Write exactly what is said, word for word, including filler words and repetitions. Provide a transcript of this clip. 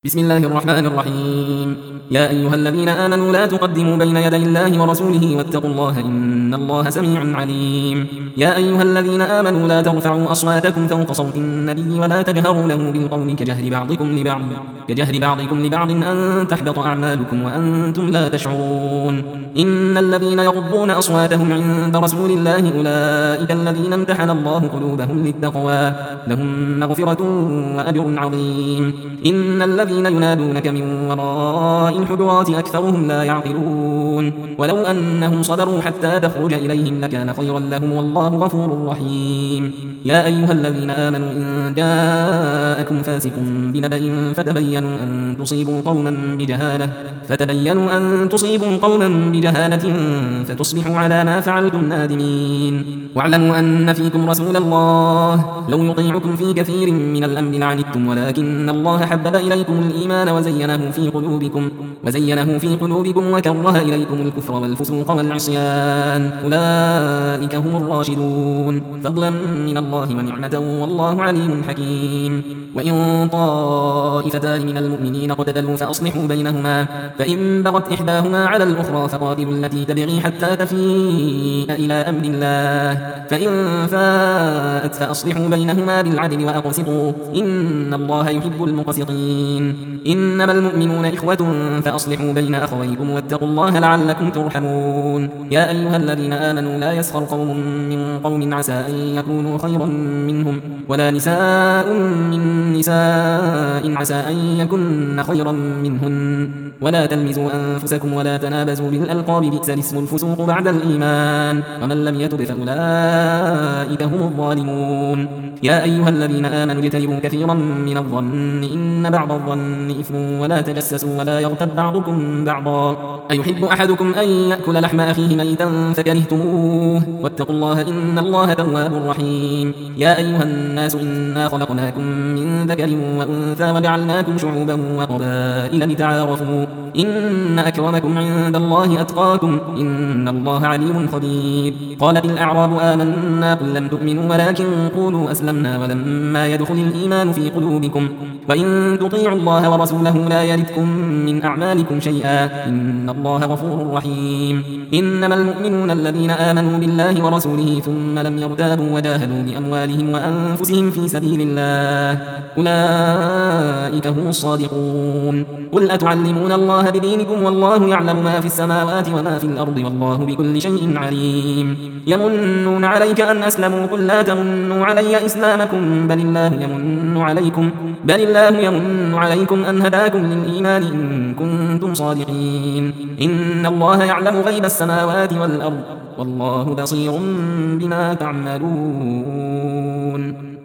بسم الله الرحمن الرحيم. يا أيها الذين آمنوا لا تقدموا بين يدي الله ورسوله واتقوا الله إن الله سميع عليم. يا أيها الذين آمنوا لا ترفعوا أصواتكم فوق صوت النبي ولا تجهروا له بالقول كجهر بعضكم لبعض كجهر بعضكم لبعض أن تحبط أعمالكم وأنتم لا تشعرون. إن الذين يغضون أصواتهم عند رسول الله أولئك الذين امتحن الله قلوبهم للتقوى لهم مغفرة وأجر عظيم. إن الذين ينادونك من وراء الحجرات أكثرهم لا يعقلون. ولو أنهم صبروا حتى تخرج إليهم لكان خيرا لهم والله غفور رحيم. يا أيها الذين آمنوا إن جاءكم فاسق بنبأ فتبينوا أن تصيبوا قوما بجهالة فتبينوا أن تصيبوا قوما بجهالة فتصبحوا على ما فعلتم نادمين. واعلموا أن فيكم رسول الله لو يطيعكم في كثير من الأمر لعنتم ولكن الله حبب إليكم الإيمان وزينه في قلوبكم وزينه في قلوبكم وكره إليكم الكفر والفسوق والعصيان أولئك هم الراشدون فضلا من الله ونعمة والله عليم حكيم. وإن طائفتان من المؤمنين اقتتلوا فأصلحوا بينهما فإن بغت إحداهما على الأخرى فقاتلوا التي تبغي حتى تفيء إلى أمر الله فإن فاءت فأصلحوا بينهما بالعدل وأقسطوا إن الله يحب المقسطين. إنما المؤمنون إخوة فأصلحوا بين أخويكم واتقوا الله لعلكم ترحمون. يا أيها الذين آمنوا لا يسخر قوم من قوم عسى أن يكونوا خيرا منهم ولا نساء من نساء عسى أن يكن خيرا منهن ولا تلمزوا أنفسكم ولا تنابزوا بالألقاب بئس الاسم الفسوق بعد الإيمان ومن لم يتب فأولئك هم الظالمون. يا أيها الذين آمنوا اجتنبوا كثيرا من الظن إن بعض الظن إثم ولا تجسسوا ولا يغتب بعضكم بعضا أيحب أحدكم أن يأكل لحم أخيه ميتا فكرهتموه واتقوا الله إن الله تواب رحيم. يا أيها الناس إنا خلقناكم من ذكر وأنثى وجعلناكم شعوبا وقبائل لتعارفوا إن أكرمكم عند الله أتقاكم إن الله عليم خبير. قالت الأعراب آمنا قل لم تؤمنوا ولكن قولوا أسلمنا ولما يدخل الإيمان في قلوبكم وإن تطيعوا الله ورسوله لا يلدكم من أعمالكم شيئا إن الله غفور رحيم. إنما المؤمنون الذين آمنوا بالله ورسوله ثم لم يرتابوا وجاهدوا بأموالهم وأنفسهم في سبيل الله أولئك هم الصادقون. قل أتعلمون الله بدينكم والله يعلم ما في السماوات وما في الأرض والله بكل شيء عليم. يمنون عليك أن أسلموا قل لا تمنوا علي إسلامكم بل الله يمن عليكم بل الله يمن عليكم أن هداكم للإيمان إن كنتم صادقين. إن الله يعلم غيب السماوات والأرض والله بصير بما تعملون.